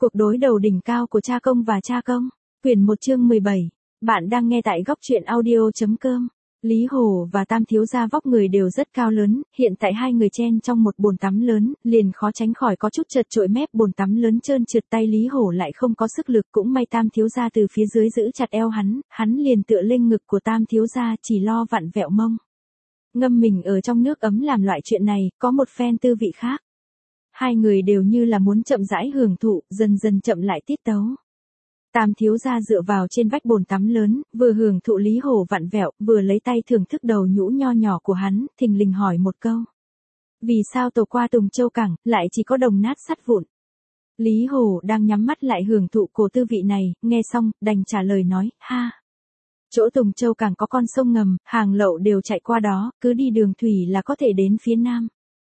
Cuộc đối đầu đỉnh cao của cha công và cha công. Quyển 1 chương 17. Bạn đang nghe tại góc truyện audio.com. Lý Hổ và Tam thiếu gia vóc người đều rất cao lớn, hiện tại hai người chen trong một bồn tắm lớn, liền khó tránh khỏi có chút chật chội mép bồn tắm lớn trơn trượt, tay Lý Hổ lại không có sức lực, cũng may Tam thiếu gia từ phía dưới giữ chặt eo hắn liền tựa lên ngực của Tam thiếu gia chỉ lo vặn vẹo mông. Ngâm mình ở trong nước ấm làm loại chuyện này, có một phen tư vị khác. Hai người đều như là muốn chậm rãi hưởng thụ, dần dần chậm lại tiết tấu. Tam thiếu gia dựa vào trên vách bồn tắm lớn, vừa hưởng thụ Lý Hổ vặn vẹo, vừa lấy tay thưởng thức đầu nhũ nho nhỏ của hắn, thình lình hỏi một câu. Vì sao tổ qua Tùng Châu Cảng, lại chỉ có đồng nát sắt vụn? Lý Hổ đang nhắm mắt lại hưởng thụ cổ tư vị này, nghe xong, đành trả lời nói, ha. Chỗ Tùng Châu Cảng có con sông ngầm, hàng lậu đều chạy qua đó, cứ đi đường thủy là có thể đến phía nam.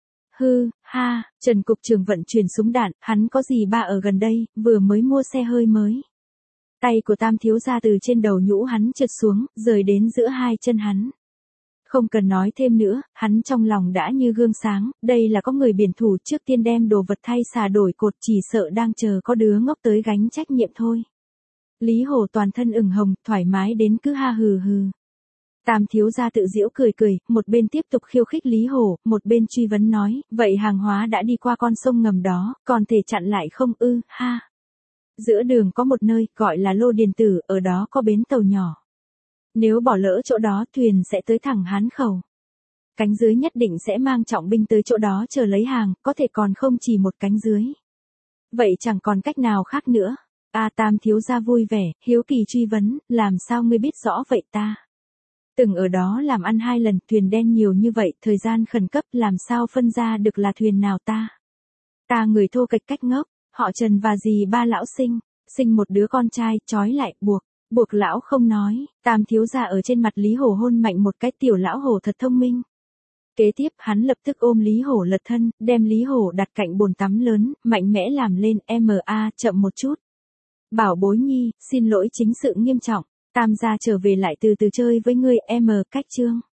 Ha, Trần cục trưởng vận chuyển súng đạn, hắn có gì ba ở gần đây, vừa mới mua xe hơi mới. Tay của Tam thiếu gia từ trên đầu nhũ hắn trượt xuống, rời đến giữa hai chân hắn. Không cần nói thêm nữa, hắn trong lòng đã như gương sáng, đây là có người biển thủ trước tiên đem đồ vật thay xà đổi cột, chỉ sợ đang chờ có đứa ngốc tới gánh trách nhiệm thôi. Lý Hổ toàn thân ửng hồng, thoải mái đến cứ ha hừ hừ. Tam thiếu gia tự giễu cười cười, một bên tiếp tục khiêu khích Lý Hổ, một bên truy vấn nói, vậy hàng hóa đã đi qua con sông ngầm đó, còn thể chặn lại không ha. Giữa đường có một nơi, gọi là Lô Điền Tử, ở đó có bến tàu nhỏ. Nếu bỏ lỡ chỗ đó, thuyền sẽ tới thẳng Hán Khẩu. Cánh dưới nhất định sẽ mang trọng binh tới chỗ đó chờ lấy hàng, có thể còn không chỉ một cánh dưới. Vậy chẳng còn cách nào khác nữa. Tam thiếu gia vui vẻ, hiếu kỳ truy vấn, làm sao ngươi biết rõ vậy ta? Từng ở đó làm ăn 2 lần, thuyền đen nhiều như vậy, thời gian khẩn cấp, làm sao phân ra được là thuyền nào ta? Ta người thô kệch cách ngốc, họ Trần và dì ba lão sinh một đứa con trai, trói lại, buộc lão không nói. Tam thiếu gia ở trên mặt Lý Hổ hôn mạnh một cái, tiểu lão Hổ thật thông minh. Kế tiếp hắn lập tức ôm Lý Hổ lật thân, đem Lý Hổ đặt cạnh bồn tắm lớn, mạnh mẽ làm lên, chậm một chút. Bảo bối nhi, xin lỗi chính sự nghiêm trọng. Tam gia trở về lại từ từ chơi với ngươi, cách chương.